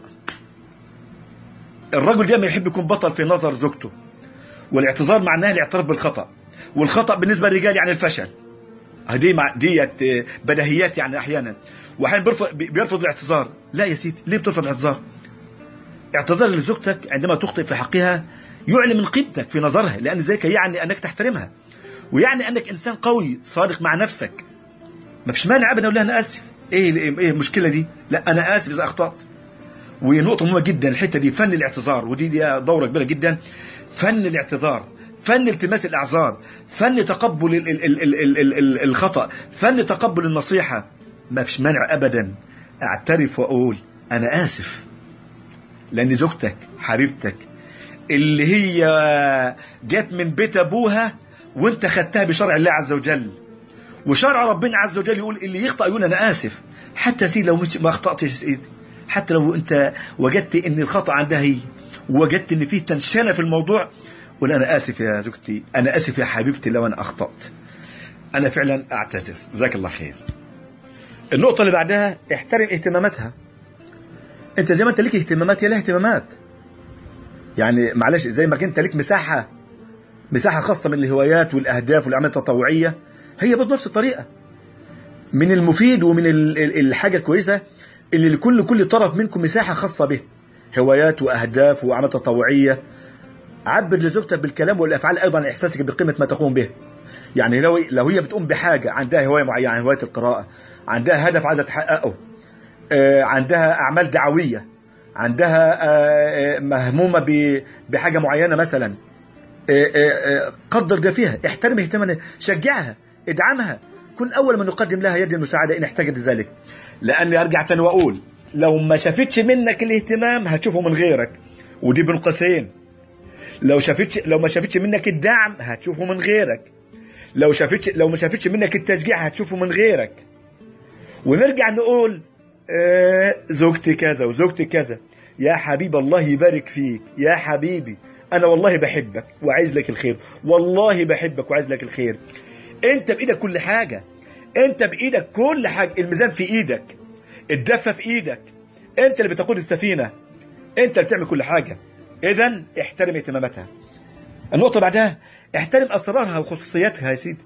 الرجل دائما يحب يكون بطل في نظر زوجته، والاعتذار معناه الاعتراف بالخطأ، والخطأ بالنسبة للرجال يعني الفشل. هذه مع ديت بديهيات يعني أحيانا، وأحيانا بيرفض بيرفض الاعتذار. لا يا سيدي، ليه بترفض الاعتذار؟ اعتذار لزوجتك عندما تخطئ في حقها يعلن من قيمتك في نظرها، لأن ذلك يعني أنك تحترمها، ويعني أنك إنسان قوي صادق مع نفسك. ما فيش مانع أبدا أقول لها أنا آسف. إيه إيه المشكلة دي؟ لا، أنا آسف إذا أخطأت. ونقطة مهمة جدا الحتة دي، فن الاعتذار، ودي دي دورة كبيرة جدا. فن الاعتذار، فن التماس الأعذار، فن تقبل ال ال ال ال ال ال الخطأ، فن تقبل النصيحة. ما فيش مانع أبدا أعترف وأقول أنا آسف، لأن زوجتك حبيبتك اللي هي جت من بيت أبوها وانت خدتها بشرع الله عز وجل، وشرع ربنا عز وجل يقول اللي يخطأ يقول أنا آسف. حتى سيدي لو ما أخطأتش سيدي، حتى لو أنت وجدت أن الخطأ عندها هي، ووجدت أن فيه تنشنة في الموضوع، قول أنا آسف يا زوجتي، أنا آسف يا حبيبتي لو أنا أخطأت، أنا فعلا أعتذر، جزاك الله خير. النقطة اللي بعدها، احترم اهتماماتها. أنت زي ما أنت ليك اهتمامات هي لها اهتمامات. يعني معلش، زي ما كنت ليك مساحة مساحة خاصة من الهوايات والأهداف والأعمال التطوعية، هي بنفس الطريقة. من المفيد ومن الحاجة الكويسة اللي لكل كل طرف منكم مساحة خاصة به، هوايات وأهداف وأعمال تطوعية. عبر لزوجتك بالكلام والأفعال أيضا إحساسك بقيمة ما تقوم به. يعني لو لو هي بتقوم بحاجة، عندها هواية معينة، يعني هواية القراءة، عندها هدف عايزة تحققه، عندها أعمال دعوية، عندها مهمومة بحاجة معينة مثلا، قدر ده فيها، احترم اهتمامها، شجعها، ادعمها، كن أول من يقدم لها يد المساعدة إن احتاجت ذلك. لأني أرجع تاني وأقول، لو ما شافتش منك الاهتمام هتشوفه من غيرك، ودي بين قوسين. لو شافتش لو ما شافتش منك الدعم هتشوفه من غيرك. لو شافتش لو ما شافتش منك التشجيع هتشوفه من غيرك. ونرجع نقول آه زوجتي كذا وزوجتي كذا. يا حبيب الله يبارك فيك يا حبيبي، أنا والله بحبك وعايز لك الخير، والله بحبك وعايز لك الخير. أنت بإيدك كل حاجة، أنت بإيدك كل حاجة، الميزان في إيدك، الدفة في إيدك، أنت اللي بتقود السفينة، أنت اللي بتعمل كل حاجة. إذن احترم اهتماماتها. النقطة بعدها، احترم أسرارها وخصوصياتها يا سيدي.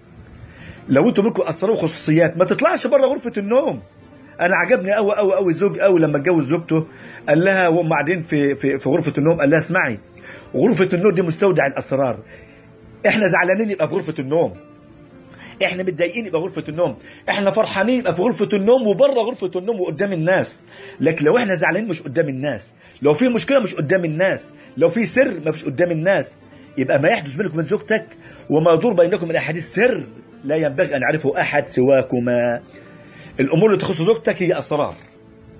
لو أنتم منكم أسرار وخصوصيات ما تطلعش بره غرفة النوم. أنا عجبني أوي أوي أوي زوج أوي لما اتجوز زوجته، قال لها وهم قاعدين في في في غرفة النوم، قال لها اسمعي، غرفة النوم دي مستودع الأسرار. إحنا زعلانين يبقى في غرفة النوم، إحنا متضايقين يبقى غرفة النوم، إحنا فرحانين يبقى في غرفة النوم وبره غرفة النوم وقدام الناس. لكن لو إحنا زعلانين مش قدام الناس، لو في مشكلة مش قدام الناس، لو في سر ما فيش قدام الناس، يبقى ما يحدث بينكم من زوجتك وما يدور بينكم من أحاديث سر لا ينبغي أن يعرفه أحد سواكما. الأمور اللي تخص زوجتك هي أسرار،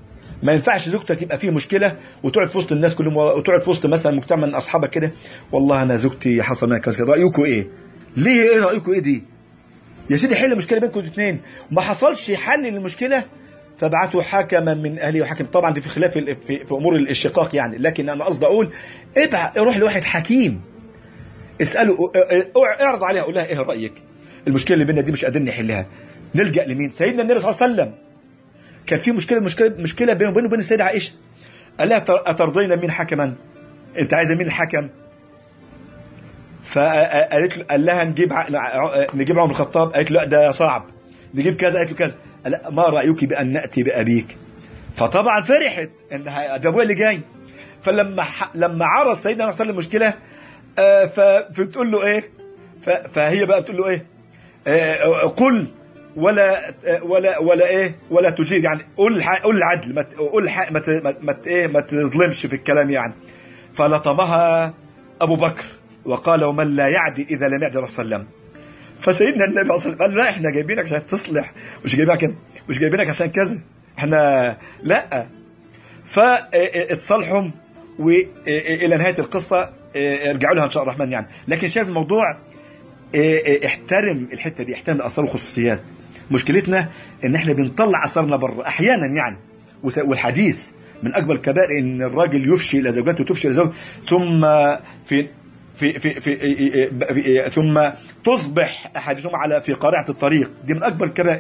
ما ينفعش زوجتك يبقى فيه مشكله وتقعد في وسط الناس كلهم، وتقعد في وسط مثلا مجتمع من اصحابك كده، والله انا زوجتي حصل منها كذا، رايكم ايه؟ ليه ايه رايكم ايه دي؟ يا سيدي حل المشكله بينكم الاثنين. ما حصلش حل للمشكله فبعتوا حكما من اهله وحكم. طبعا دي في خلاف في, في امور الاشتقاق يعني، لكن انا قصدي اقول ابعت روح لواحد حكيم اساله، اعرض عليها قول لها ايه رايك؟ المشكله اللي بيننا دي مش قادرين نحلها. نلجا لمين؟ سيدنا النبي صلى الله عليه وسلم كان في مشكله مشكله مشكله بينه وبين وبين السيده عائشه، قال لها اترضين مين حكما؟ انت عايزه مين الحكم؟ فقالت له، قال لها نجيب نجيب عمر الخطاب، قالت له لا ده صعب، نجيب كذا، قالت له كذا، لا ما رايك بان ناتي بابيك؟ فطبعا فرحت ان ده ابويا اللي جاي. فلما لما عرض سيدنا صلى الله عليه وسلم المشكله فبتقول له ايه؟ فهي بقى بتقول له ايه؟ قل ولا ولا ولا ايه ولا تجير، يعني قول قول العدل، ما قول ما ما ايه ما تظلمش في الكلام يعني. فلطمها ابو بكر وقال ومن لا يعدل اذا لم يعدل صلى الله عليه وسلم. فسيدنا النبي صلى الله عليه وسلم قال لا احنا جايبينك عشان تصلح، مش جايبينك مش جايبينك عشان كذا، احنا لا. فاتصالحهم والى نهايه القصه ارجعوا لها ان شاء الله الرحمن يعني. لكن شايف الموضوع احترم الحته دي، احترم الاسرار والخصوصيات. مشكلتنا ان احنا بنطلع اسرارنا بره احيانا يعني. والحديث من اكبر الكبائر ان الراجل يفشي الى زوجته وتفشي الى زوجته، ثم في في في, في, في, في ثم تصبح احاديثهم على في قارعه الطريق. دي من اكبر الكبائر.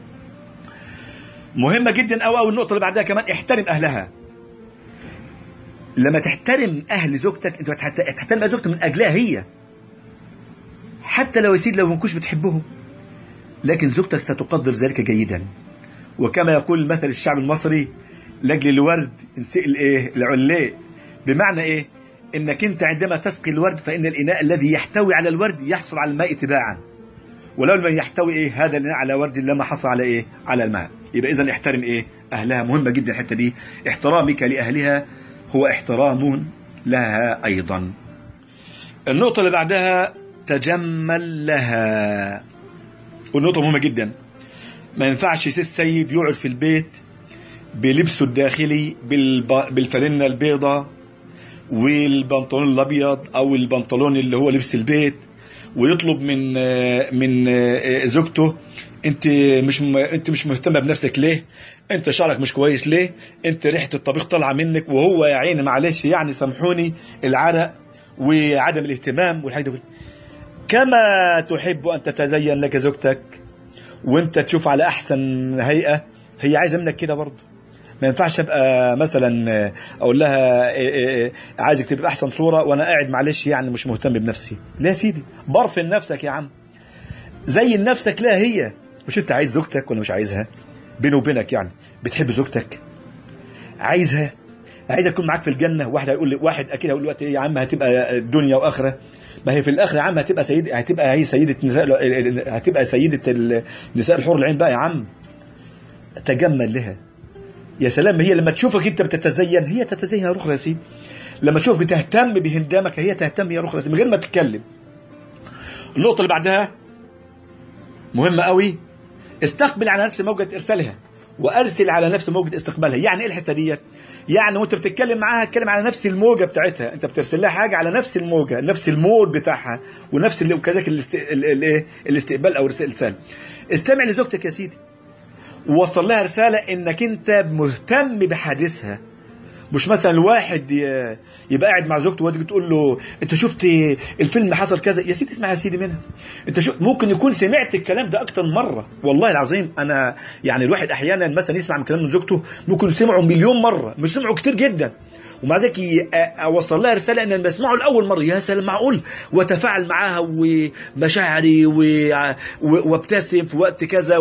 مهمه جدا. او او النقطه اللي بعدها كمان احترم اهلها. لما تحترم اهل زوجتك انت تحترم زوجتك من اجلها هي، حتى لو يسيد لو ما كنتش بتحبهم، لكن زوجتك ستقدر ذلك جيدا. وكما يقول مثل الشعب المصري لاجل الورد نسقي ايه العليه. بمعنى ايه؟ انك انت عندما تسقي الورد فان الاناء الذي يحتوي على الورد يحصل على الماء تباعا، ولو لم يحتوي ايه هذا الاناء على ورد لما حصل على ايه على الماء. يبقى اذا احترم ايه اهلها. مهمه جدا الحته دي. احترامك لاهلها هو احترام لها ايضا. النقطه اللي بعدها تجمل لها، والنقطه مهمه جدا. ما ينفعش السيد يقعد في البيت بلبسه الداخلي بالفانلة البيضاء والبنطلون الابيض او البنطلون اللي هو لبس البيت، ويطلب من من زوجته انت مش انت مش مهتمه بنفسك ليه؟ انت شعرك مش كويس ليه؟ انت ريحه الطبيخ طالعه منك، وهو يا عيني معلش يعني سامحوني العرق وعدم الاهتمام والحاجه دي. كما تحب ان تتزين لك زوجتك وانت تشوف على احسن هيئه، هي عايزه منك كده برضه. ما ينفعش ابقى مثلا اقول لها عايزك تبقى احسن صوره وانا قاعد معلش يعني مش مهتم بنفسي. لا يا سيدي، برفن نفسك يا عم، زين نفسك. لا هي مش انت عايز زوجتك ولا مش عايزها؟ بيني وبينك يعني بتحب زوجتك؟ عايزها؟ عايز اكون معاك في الجنه؟ واحد هيقول لي واحد اكيد هيقول دلوقتي يا عم هتبقى الدنيا واخره. ما هي في الاخر يا عم هتبقى سيد هتبقى هي سيده نساء هتبقى سيده النساء الحور العين بقى يا عم. تجمل لها. يا سلام، هي لما تشوفك انت بتتزين هي تتزين يا رخرة يا سيدي. لما تشوفك بتهتم بهندامك هي تهتم يا رخرة من غير ما تتكلم. النقطة اللي بعدها مهمة قوي. استقبل على نفس موجة ارسالها وارسل على نفس موجة استقبالها. يعني ايه الحتة ديت؟ يعني وانت بتتكلم معاها اتكلم على نفس الموجة بتاعتها. انت بترسل لها حاجة على نفس الموجة، نفس المود بتاعها، ونفس اللي وكذلك الايه الاستقبال او الارسال. استمع لزوجتك يا سيدي ووصل لها رسالة انك انت مهتم بحادثها. مش مثلا واحد يبقى قاعد مع زوجته وتيجي تقول له انت شفت الفيلم حصل كذا. يا سيدي اسمع يا سيدي منها. انت شو ممكن يكون سمعت الكلام ده اكتر مره. والله العظيم انا يعني الواحد احيانا مثلا يسمع من كلام من زوجته ممكن يسمعه مليون مره، مش سمعه كتير جدا، ومع ذلك اوصل لها رساله ان انا بسمعه لاول مره. يا سلام، معقول؟ وتفاعل معاها ومشاعري وابتسم في وقت كذا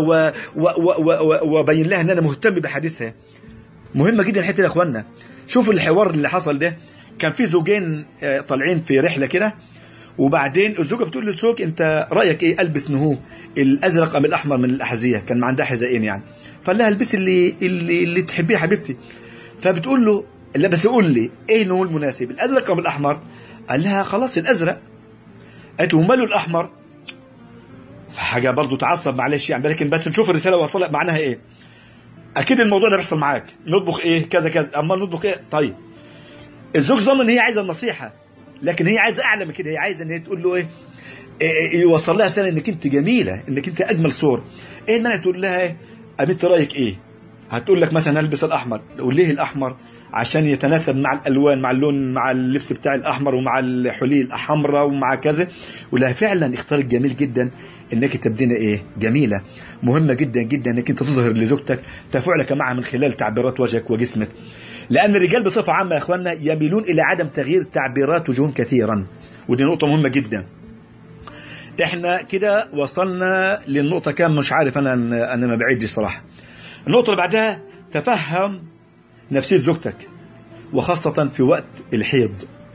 وبين لها ان انا مهتم بحديثها. مهمه جدا الحته دي يا اخوانا. شوفوا الحوار اللي حصل ده. كان في زوجين طالعين في رحله كده، وبعدين الزوجه بتقول للزوج انت رايك ايه البس نهو الازرق ام الاحمر من الاحذيه؟ كان عندها حذائين يعني. فقال لها البسي اللي اللي, اللي تحبيه حبيبتي. فبتقول له لا بس قول لي ايه نوع المناسب، الازرق ام الاحمر؟ قال لها خلاص الازرق. قالت له ماله الاحمر؟ حاجه برضه تعصب معلش يعني، لكن بس نشوف الرساله وصلت معناها ايه. اكيد الموضوع ده بيحصل معاك، نطبخ ايه كذا كذا، اما نطبخ ايه. طيب الزوج ظن ان هي عايزه النصيحه، لكن هي عايزه اعلى من كده، هي عايزه ان هي تقول له ايه, إيه يوصل لها رساله انك انت جميله، انك انت اجمل صور. ايه ان انا تقول لها ايه انت رايك ايه؟ هتقول لك مثلا البس الاحمر. وليه الاحمر؟ عشان يتناسب مع الالوان، مع اللون، مع اللبس بتاع الاحمر، ومع الحلي الحمراء، ومع كذا. ولا فعلا اختارك جميل جدا، انك تبدينا ايه جميله. مهمه جدا جدا انك انت تظهر لزوجتك تفاعلك معها من خلال تعبيرات وجهك وجسمك، لان الرجال بصفه عامه يا اخواننا يميلون الى عدم تغيير تعبيرات وجوههم كثيرا، ودي نقطه مهمه جدا. احنا كده وصلنا للنقطه كام مش عارف، انا انا ما بعيدش صراحه. النقطه اللي بعدها تفهم نفسيه زوجتك، وخاصه في وقت الحيض.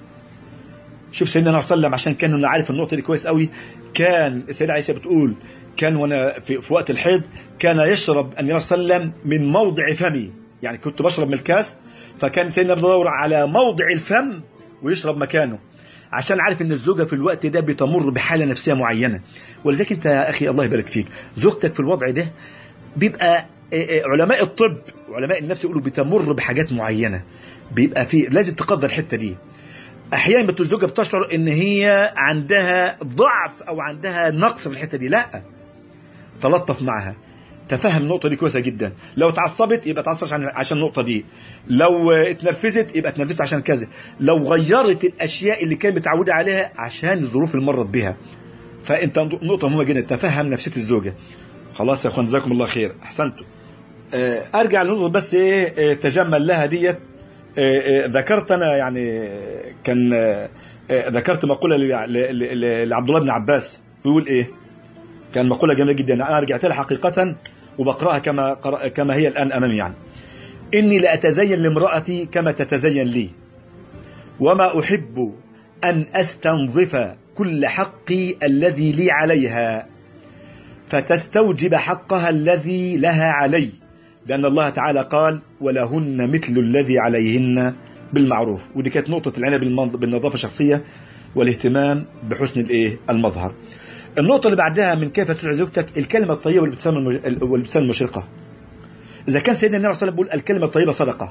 شوف سيدنا النبي صلى الله عليه وسلم، عشان كان عارف النقطه دي كويس قوي، كان السيده عائشه بتقول كان وانا في, في وقت الحيض كان يشرب النبي صلى الله عليه وسلم من موضع فمي، يعني كنت بشرب من الكاس، فكان سيدنا بيدور على موضع الفم ويشرب مكانه، عشان عارف ان الزوجه في الوقت ده بتمر بحاله نفسيه معينه. ولذلك انت يا اخي الله يبارك فيك، زوجتك في الوضع ده بيبقى علماء الطب وعلماء النفس يقولوا بتمر بحاجات معينه، بيبقى في لازم تقدر الحته دي. احيانا الزوجه بتشعر ان هي عندها ضعف او عندها نقص في الحته دي، لا تلطف معها، تفهم النقطه دي كويسه جدا. لو اتعصبت يبقى اتعصبت عشان عشان النقطه دي، لو اتنرفزت يبقى اتنرفزت عشان كذا، لو غيرت الاشياء اللي كانت متعوده عليها عشان الظروف اللي مرت بها. فانت نقطه مهمه جدا، تفهم نفسيه الزوجه. خلاص يا اخوان جزاكم الله خير، احسنتوا. ارجع لنقطه بس ايه تجمل لها ديت. ذكرت انا يعني كان ذكرت مقوله لعبد الله بن عباس بيقول ايه، كان مقوله جميله جدا، انا رجعت لها حقيقه وبقراها كما كما هي الان امامي. يعني اني لاتزين لامراتي كما تتزين لي، وما احب ان استنظف كل حقي الذي لي عليها فتستوجب حقها الذي لها علي، لأن الله تعالى قال ولهن مثل الذي عليهن بالمعروف. ودي كانت نقطة العناية بالنظافة الشخصية والاهتمام بحسن الايه المظهر. النقطة اللي بعدها من كيف تسعد زوجتك، الكلمة الطيبة والابتسامة المشرقة. إذا كان سيدنا النبي صلى الله عليه وسلم بيقول الكلمة الطيبة صدقة،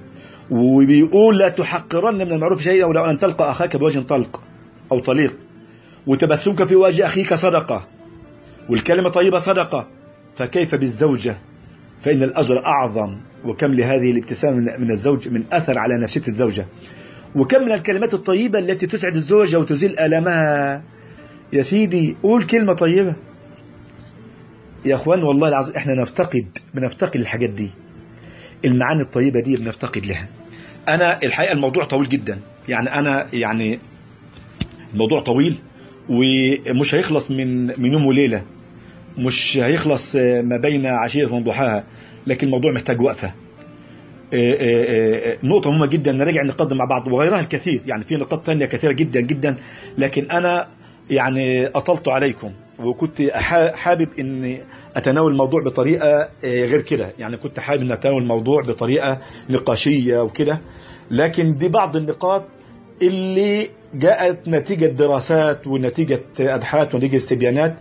وبيقول لا تحقرن من المعروف شيئا ولو أن تلقى أخاك بوجه طلق أو طليق، وتبسمك في وجه أخيك صدقة، والكلمة طيبة صدقة، فكيف بالزوجة؟ فإن الأجر أعظم. وكم لهذه الابتسامة من الزوج من أثر على نفسية الزوجة، وكم من الكلمات الطيبة التي تسعد الزوجة وتزيل آلامها. يا سيدي قول كلمة طيبة يا أخوان، والله العظيم إحنا نفتقد بنفتقد الحاجات دي، المعاني الطيبة دي بنفتقد لها. أنا الحقيقة الموضوع طويل جدا، يعني أنا يعني الموضوع طويل ومش هيخلص من من يوم وليلة، مش هيخلص ما بين عشية وضحاها، لكن الموضوع محتاج وقفة. نقطة مهمة جدا نراجع نقدم مع بعض، وغيرها الكثير، يعني في نقاط ثانية كثيرة جدا جدا، لكن أنا يعني أطلت عليكم وكنت حابب أن أتناول الموضوع بطريقة غير كده، يعني كنت حابب أن أتناول الموضوع بطريقة نقاشية وكده، لكن دي بعض النقاط اللي جاءت نتيجة دراسات ونتيجة أبحاث ونتيجة استبيانات.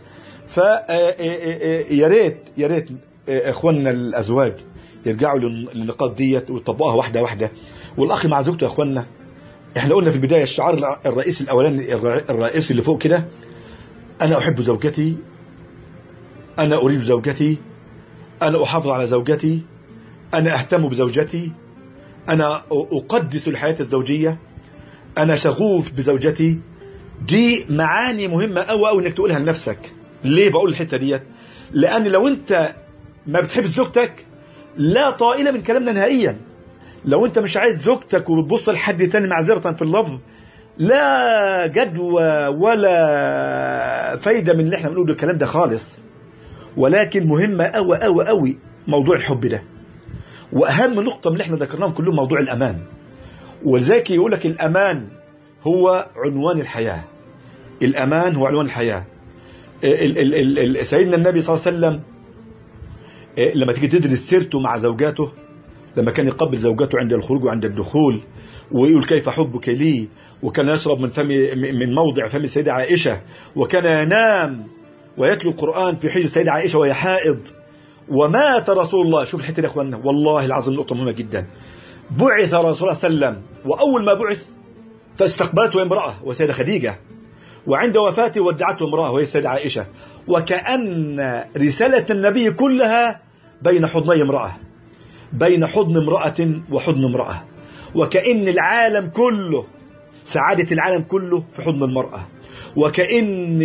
فيا ريت يا ريت اخواننا الازواج يرجعوا للنقاط ديت ويطبقوها واحده واحده. والاخ مع زوجته يا اخواننا، احنا قلنا في البدايه الشعار الرئيسي الاولاني الرئيسي اللي فوق كده، انا احب زوجتي، انا اريد زوجتي، انا احافظ على زوجتي، انا اهتم بزوجتي، انا اقدس الحياه الزوجيه، انا شغوف بزوجتي. دي معاني مهمه قوي قوي انك تقولها لنفسك. ليه بقول الحته ديت؟ لان لو انت ما بتحب زوجتك لا طائله من كلامنا نهائيا. لو انت مش عايز زوجتك وبتبص لحد تاني معذره في اللفظ، لا جدوى ولا فايده من اللي احنا بنقوله الكلام ده خالص. ولكن مهمه قوي قوي قوي موضوع الحب ده، واهم نقطه من اللي احنا ذكرناهم كلهم موضوع الامان. وذاك يقول لك الامان هو عنوان الحياه، الامان هو عنوان الحياه. ال ال ال سيدنا النبي صلى الله عليه وسلم لما تيجي تدرس سيرته مع زوجاته، لما كان يقبل زوجاته عند الخروج وعند الدخول ويقول كيف حبك لي، وكان يشرب من فم من موضع فم السيدة عائشة، وكان ينام ويتلو القرآن في حجر السيدة عائشة وهي حائض، ومات رسول الله. شوف الحتة يا أخواننا، والله العظيم نقطة مهمة جدا. بعث رسول الله صلى الله عليه وسلم، وأول ما بعث فاستقبلته امرأة وسيدة خديجة، وعند وفاته ودعته امرأة وهي السيدة عائشة، وكأن رسالة النبي كلها بين حضني امرأة، بين حضن امرأة وحضن امرأة، وكأن العالم كله، سعادة العالم كله في حضن المرأة، وكأن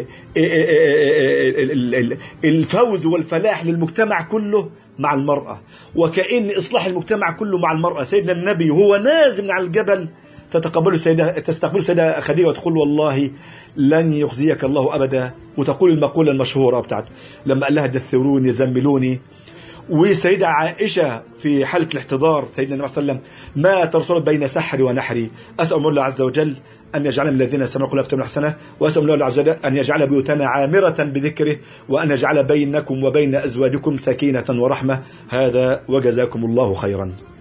الفوز والفلاح للمجتمع كله مع المرأة، وكأن إصلاح المجتمع كله مع المرأة. سيدنا النبي وهو نازل من على الجبل تتقبله السيدة، تستقبل السيدة خديجة وتقول والله لن يخزيك الله أبدا، وتقول المقولة المشهورة بتاعته لما قال لها دثروني زملوني. والسيدة عائشة في حالة الاحتضار سيدنا النبي صلى الله عليه وسلم مات رسول بين سحري ونحري. أسأل الله عز وجل أن يجعلنا من الذين سمعوا قول أفتم الحسنة، وأسأل الله عز وجل أن يجعل بيوتنا عامرة بذكره، وأن يجعل بينكم وبين أزواجكم سكينة ورحمة. هذا وجزاكم الله خيرا.